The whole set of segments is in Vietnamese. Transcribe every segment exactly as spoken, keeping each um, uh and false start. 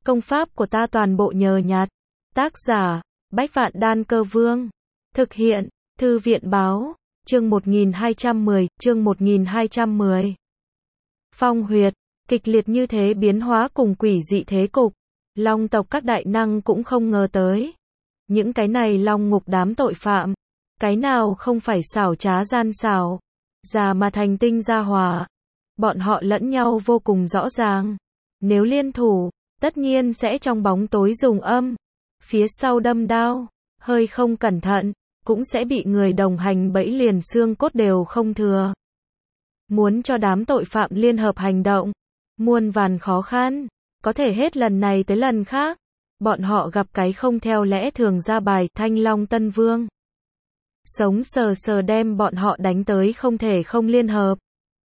Công pháp của ta toàn bộ nhờ nhặt. Tác giả, Bách Vạn Đan Cơ Vương. Thực hiện, Thư viện Báo. Chương một nghìn hai trăm mười, chương một nghìn hai trăm mười. Phong huyệt, kịch liệt như thế biến hóa cùng quỷ dị thế cục. Long tộc các đại năng cũng không ngờ tới. Những cái này long ngục đám tội phạm. Cái nào không phải xảo trá gian xảo. Già mà thành tinh ra hỏa. Bọn họ lẫn nhau vô cùng rõ ràng. Nếu liên thủ, tất nhiên sẽ trong bóng tối dùng âm. Phía sau đâm đao, hơi không cẩn thận, cũng sẽ bị người đồng hành bẫy liền xương cốt đều không thừa. Muốn cho đám tội phạm liên hợp hành động, muôn vàn khó khăn, có thể hết lần này tới lần khác. Bọn họ gặp cái không theo lẽ thường ra bài Thanh Long Tân Vương. Sống sờ sờ đem bọn họ đánh tới không thể không liên hợp.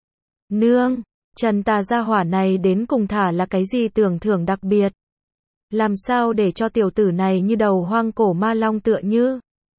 Nương, Trần tà gia hỏa này đến cùng thả là cái gì tưởng thưởng đặc biệt. Làm sao để cho tiểu tử này như đầu hoang cổ ma long tựa như.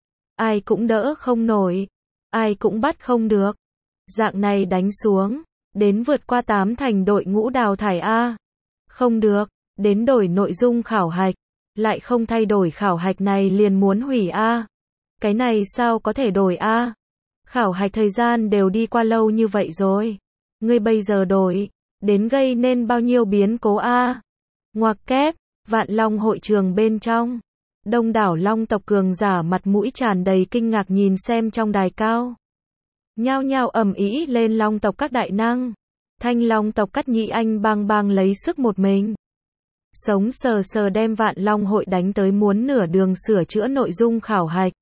Ai cũng đỡ không nổi. Ai cũng bắt không được. Dạng này đánh xuống. Đến vượt qua tám thành đội ngũ đào thải A. Không được. Đến đổi nội dung khảo hạch. Lại không thay đổi khảo hạch này liền muốn hủy A. Cái này sao có thể đổi A. Khảo hạch thời gian đều đi qua lâu như vậy rồi. Ngươi bây giờ đổi. Đến gây nên bao nhiêu biến cố A. Ngoặc kép. Vạn Long hội trường bên trong. Đông đảo long tộc cường giả mặt mũi tràn đầy kinh ngạc nhìn xem trong đài cao. Nhao nhao ầm ĩ lên long tộc các đại năng. Thanh long tộc Cắt Nhĩ Anh bang bang lấy sức một mình. Sống sờ sờ đem Vạn Long hội đánh tới muốn nửa đường sửa chữa nội dung khảo hạch.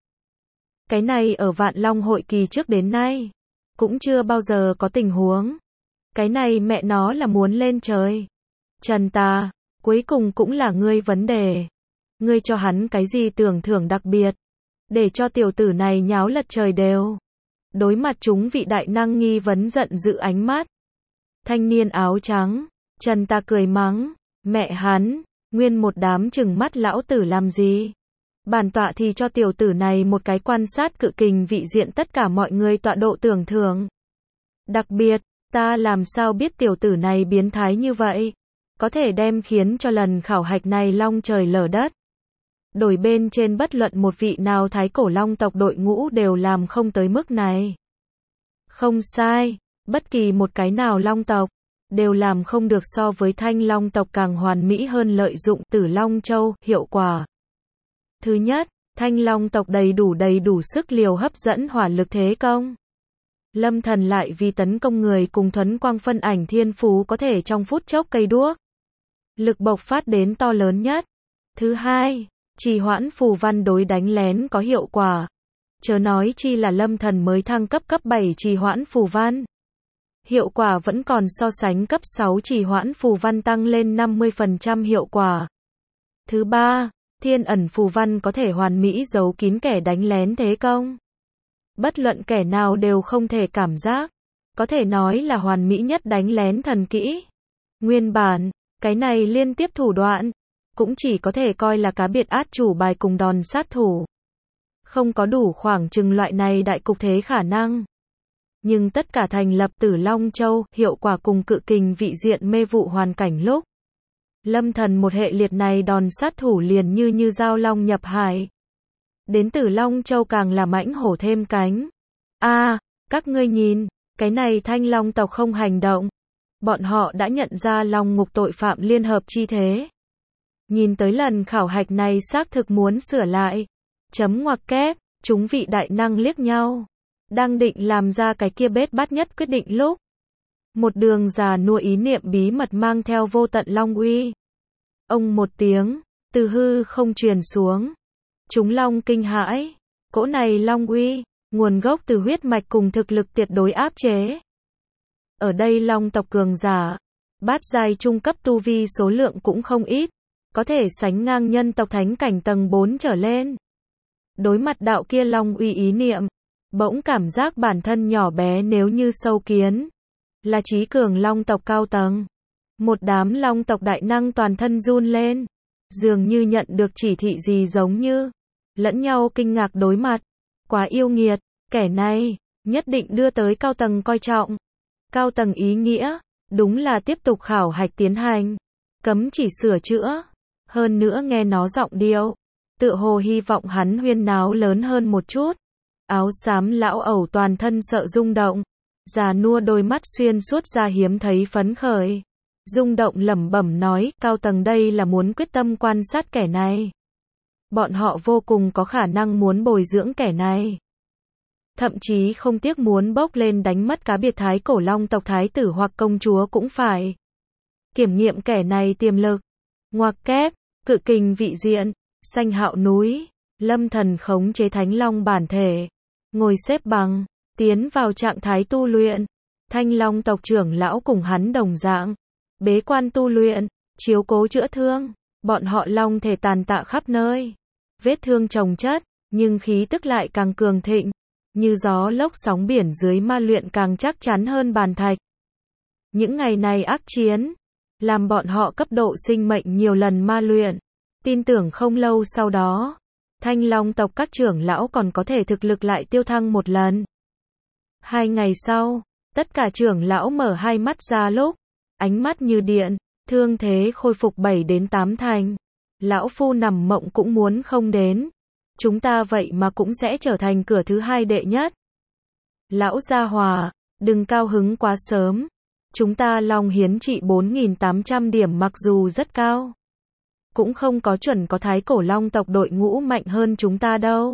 Cái này ở Vạn Long hội kỳ trước đến nay. Cũng chưa bao giờ có tình huống. Cái này mẹ nó là muốn lên trời. Trần tà. Cuối cùng cũng là ngươi vấn đề. Ngươi cho hắn cái gì tưởng thưởng đặc biệt. Để cho tiểu tử này nháo lật trời đều. Đối mặt chúng vị đại năng nghi vấn giận dữ ánh mắt. Thanh niên áo trắng. Trần ta cười mắng. Mẹ hắn. Nguyên một đám chừng mắt lão tử làm gì. Bản tọa thì cho tiểu tử này một cái quan sát cự kình vị diện tất cả mọi người tọa độ tưởng thưởng. Đặc biệt, ta làm sao biết tiểu tử này biến thái như vậy. Có thể đem khiến cho lần khảo hạch này long trời lở đất. Đổi bên trên bất luận một vị nào thái cổ long tộc đội ngũ đều làm không tới mức này. Không sai, bất kỳ một cái nào long tộc, đều làm không được so với thanh long tộc càng hoàn mỹ hơn lợi dụng Tử Long Châu, hiệu quả. Thứ nhất, thanh long tộc đầy đủ đầy đủ sức liều hấp dẫn hỏa lực thế công. Lâm Thần lại vì tấn công người cùng thuấn quang phân ảnh thiên phú có thể trong phút chốc cây đuốc. Lực bộc phát đến to lớn nhất. Thứ hai, trì hoãn phù văn đối đánh lén có hiệu quả. Chớ nói chi là Lâm Thần mới thăng cấp cấp bảy trì hoãn phù văn. Hiệu quả vẫn còn so sánh cấp sáu trì hoãn phù văn tăng lên năm mươi phần trăm hiệu quả. Thứ ba, thiên ẩn phù văn có thể hoàn mỹ giấu kín kẻ đánh lén thế công. Bất luận kẻ nào đều không thể cảm giác. Có thể nói là hoàn mỹ nhất đánh lén thần kỹ. Nguyên bản, cái này liên tiếp thủ đoạn, cũng chỉ có thể coi là cá biệt át chủ bài cùng đòn sát thủ. Không có đủ khoảng chừng loại này đại cục thế khả năng. Nhưng tất cả thành lập Tử Long Châu, hiệu quả cùng cự kình vị diện mê vụ hoàn cảnh lúc. Lâm Thần một hệ liệt này đòn sát thủ liền như như dao long nhập hải. Đến Tử Long Châu càng là mãnh hổ thêm cánh. A, à, các ngươi nhìn, cái này thanh long tộc không hành động. Bọn họ đã nhận ra long ngục tội phạm liên hợp chi thế. Nhìn tới lần khảo hạch này xác thực muốn sửa lại. Chấm ngoặc kép, chúng vị đại năng liếc nhau. Đang định làm ra cái kia bết bát nhất quyết định lúc. Một đường già nua ý niệm bí mật mang theo vô tận long uy. Ông một tiếng, từ hư không truyền xuống. Chúng long kinh hãi. Cỗ này long uy, nguồn gốc từ huyết mạch cùng thực lực tuyệt đối áp chế. Ở đây long tộc cường giả, bát giai trung cấp tu vi số lượng cũng không ít, có thể sánh ngang nhân tộc thánh cảnh tầng bốn trở lên. Đối mặt đạo kia long uy ý niệm, bỗng cảm giác bản thân nhỏ bé nếu như sâu kiến, là trí cường long tộc cao tầng. Một đám long tộc đại năng toàn thân run lên, dường như nhận được chỉ thị gì giống như, lẫn nhau kinh ngạc đối mặt, quá yêu nghiệt, kẻ này, nhất định đưa tới cao tầng coi trọng. Cao tầng ý nghĩa, đúng là tiếp tục khảo hạch tiến hành, cấm chỉ sửa chữa, Hơn nữa nghe nó giọng điệu, tựa hồ hy vọng hắn huyên náo lớn hơn một chút. Áo xám lão ẩu toàn thân sợ rung động, già nua đôi mắt xuyên suốt ra hiếm thấy phấn khởi. Rung động lẩm bẩm nói, cao tầng đây là muốn quyết tâm quan sát kẻ này. Bọn họ vô cùng có khả năng muốn bồi dưỡng kẻ này. Thậm chí không tiếc muốn bốc lên đánh mất cá biệt thái cổ long tộc thái tử hoặc công chúa cũng phải. Kiểm nghiệm kẻ này tiềm lực. Ngoặc kép, cự kình vị diện, xanh hạo núi, Lâm Thần khống chế thánh long bản thể. Ngồi xếp bằng, tiến vào trạng thái tu luyện. Thanh long tộc trưởng lão cùng hắn đồng dạng. Bế quan tu luyện, chiếu cố chữa thương. Bọn họ long thể tàn tạ khắp nơi. Vết thương chồng chất, nhưng khí tức lại càng cường thịnh. Như gió lốc sóng biển dưới ma luyện càng chắc chắn hơn bàn thạch. Những ngày này ác chiến, làm bọn họ cấp độ sinh mệnh nhiều lần ma luyện. Tin tưởng không lâu sau đó, Thanh Long tộc các trưởng lão còn có thể thực lực lại tiêu thăng một lần. Hai ngày sau, tất cả trưởng lão mở hai mắt ra lúc, ánh mắt như điện, thương thế khôi phục bảy đến tám thành. Lão phu nằm mộng cũng muốn không đến. Chúng ta vậy mà cũng sẽ trở thành cửa thứ hai đệ nhất. Lão gia hòa, đừng cao hứng quá sớm. Chúng ta long hiến trị bốn nghìn tám trăm điểm mặc dù rất cao. Cũng không có chuẩn có thái cổ long tộc đội ngũ mạnh hơn chúng ta đâu.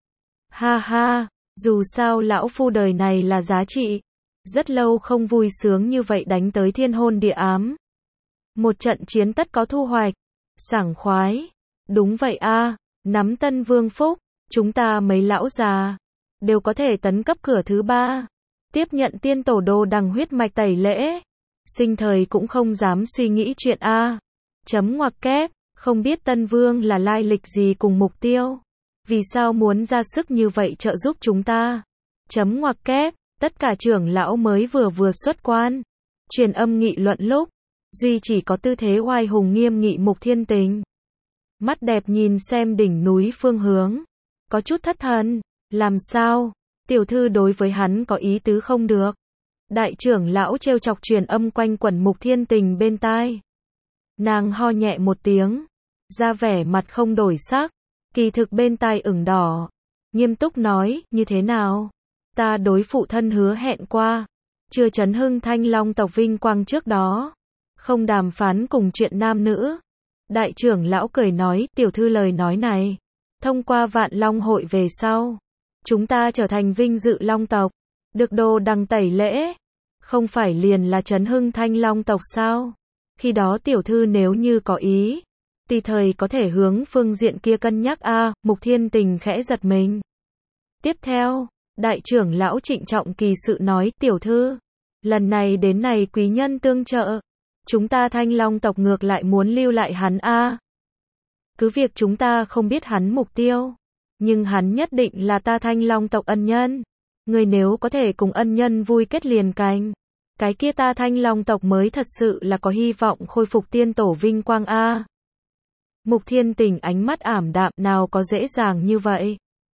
Ha ha, dù sao lão phu đời này là giá trị. Rất lâu không vui sướng như vậy đánh tới thiên hôn địa ám. Một trận chiến tất có thu hoạch. Sảng khoái. Đúng vậy a, nắm Tân Vương phúc, chúng ta mấy lão già đều có thể tấn cấp cửa thứ ba. Tiếp nhận tiên tổ đồ đằng huyết mạch tẩy lễ. Sinh thời cũng không dám suy nghĩ chuyện a. Chấm ngoặc kép, không biết Tân Vương là lai lịch gì cùng mục tiêu. Vì sao muốn ra sức như vậy trợ giúp chúng ta? Chấm ngoặc kép, tất cả trưởng lão mới vừa vừa xuất quan. Truyền âm nghị luận lúc, duy chỉ có tư thế oai hùng nghiêm nghị Mục Thiên Tình. Mắt đẹp nhìn xem đỉnh núi phương hướng. Có chút thất thần. Làm sao? Tiểu thư đối với hắn có ý tứ không được. Đại trưởng lão trêu chọc truyền âm quanh quẩn Mục Thiên Tình bên tai. Nàng ho nhẹ một tiếng. Ra vẻ mặt không đổi sắc. Kỳ thực bên tai ửng đỏ. Nghiêm túc nói, như thế nào? Ta đối phụ thân hứa hẹn qua. Chưa chấn hưng Thanh Long tộc vinh quang trước đó. Không đàm phán cùng chuyện nam nữ. Đại trưởng lão cười nói, tiểu thư lời nói này. Thông qua vạn long hội về sau. Chúng ta trở thành vinh dự long tộc. Được đồ đằng tẩy lễ. Không phải liền là chấn hưng Thanh Long tộc sao? Khi đó tiểu thư nếu như có ý. Tùy thời có thể hướng phương diện kia cân nhắc a. À, Mục Thiên Tình khẽ giật mình. Tiếp theo, đại trưởng lão trịnh trọng kỳ sự nói, tiểu thư. Lần này đến này quý nhân tương trợ. Chúng ta Thanh Long tộc ngược lại muốn lưu lại hắn a. À. Cứ việc chúng ta không biết hắn mục tiêu. Nhưng hắn nhất định là ta Thanh Long tộc ân nhân. Người nếu có thể cùng ân nhân vui kết liền cành. Cái kia ta Thanh Long tộc mới thật sự là có hy vọng khôi phục tiên tổ vinh quang a. À. Mục Thiên Tình ánh mắt ảm đạm, nào có dễ dàng như vậy.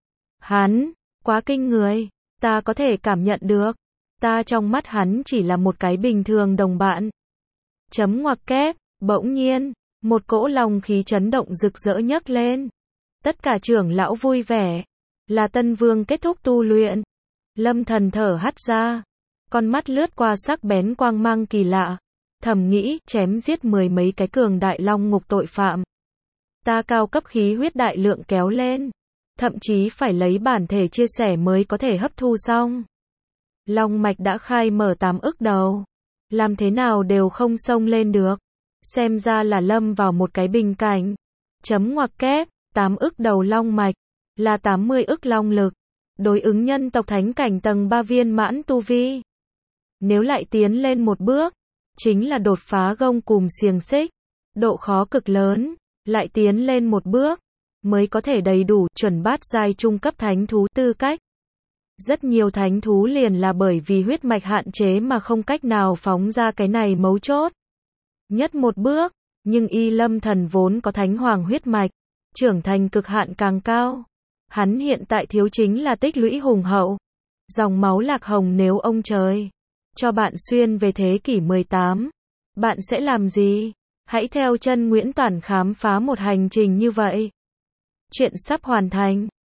Hắn, quá kinh người. Ta có thể cảm nhận được. Ta trong mắt hắn chỉ là một cái bình thường đồng bạn. Chấm ngoặc kép, bỗng nhiên, một cỗ lòng khí chấn động rực rỡ nhấc lên. Tất cả trưởng lão vui vẻ. Là Tân Vương kết thúc tu luyện. Lâm Thần thở hắt ra. Con mắt lướt qua sắc bén quang mang kỳ lạ. Thầm nghĩ, chém giết mười mấy cái cường đại long ngục tội phạm. Ta cao cấp khí huyết đại lượng kéo lên. Thậm chí phải lấy bản thể chia sẻ mới có thể hấp thu xong. Long mạch đã khai mở tám ức đầu. Làm thế nào đều không xông lên được. Xem ra là lâm vào một cái bình cảnh. Chấm ngoặc kép, tám ức đầu long mạch. Là tám mươi ức long lực. Đối ứng nhân tộc thánh cảnh tầng ba viên mãn tu vi. Nếu lại tiến lên một bước. Chính là đột phá gông cùm xiềng xích. Độ khó cực lớn. Lại tiến lên một bước. Mới có thể đầy đủ chuẩn bát giai trung cấp thánh thú tư cách. Rất nhiều thánh thú liền là bởi vì huyết mạch hạn chế mà không cách nào phóng ra cái này mấu chốt. Nhất một bước, nhưng y Lâm Thần vốn có thánh hoàng huyết mạch, trưởng thành cực hạn càng cao. Hắn hiện tại thiếu chính là tích lũy hùng hậu. Dòng máu lạc hồng nếu ông trời cho bạn xuyên về thế kỷ mười tám, bạn sẽ làm gì? Hãy theo chân Nguyễn Toản khám phá một hành trình như vậy. Chuyện sắp hoàn thành.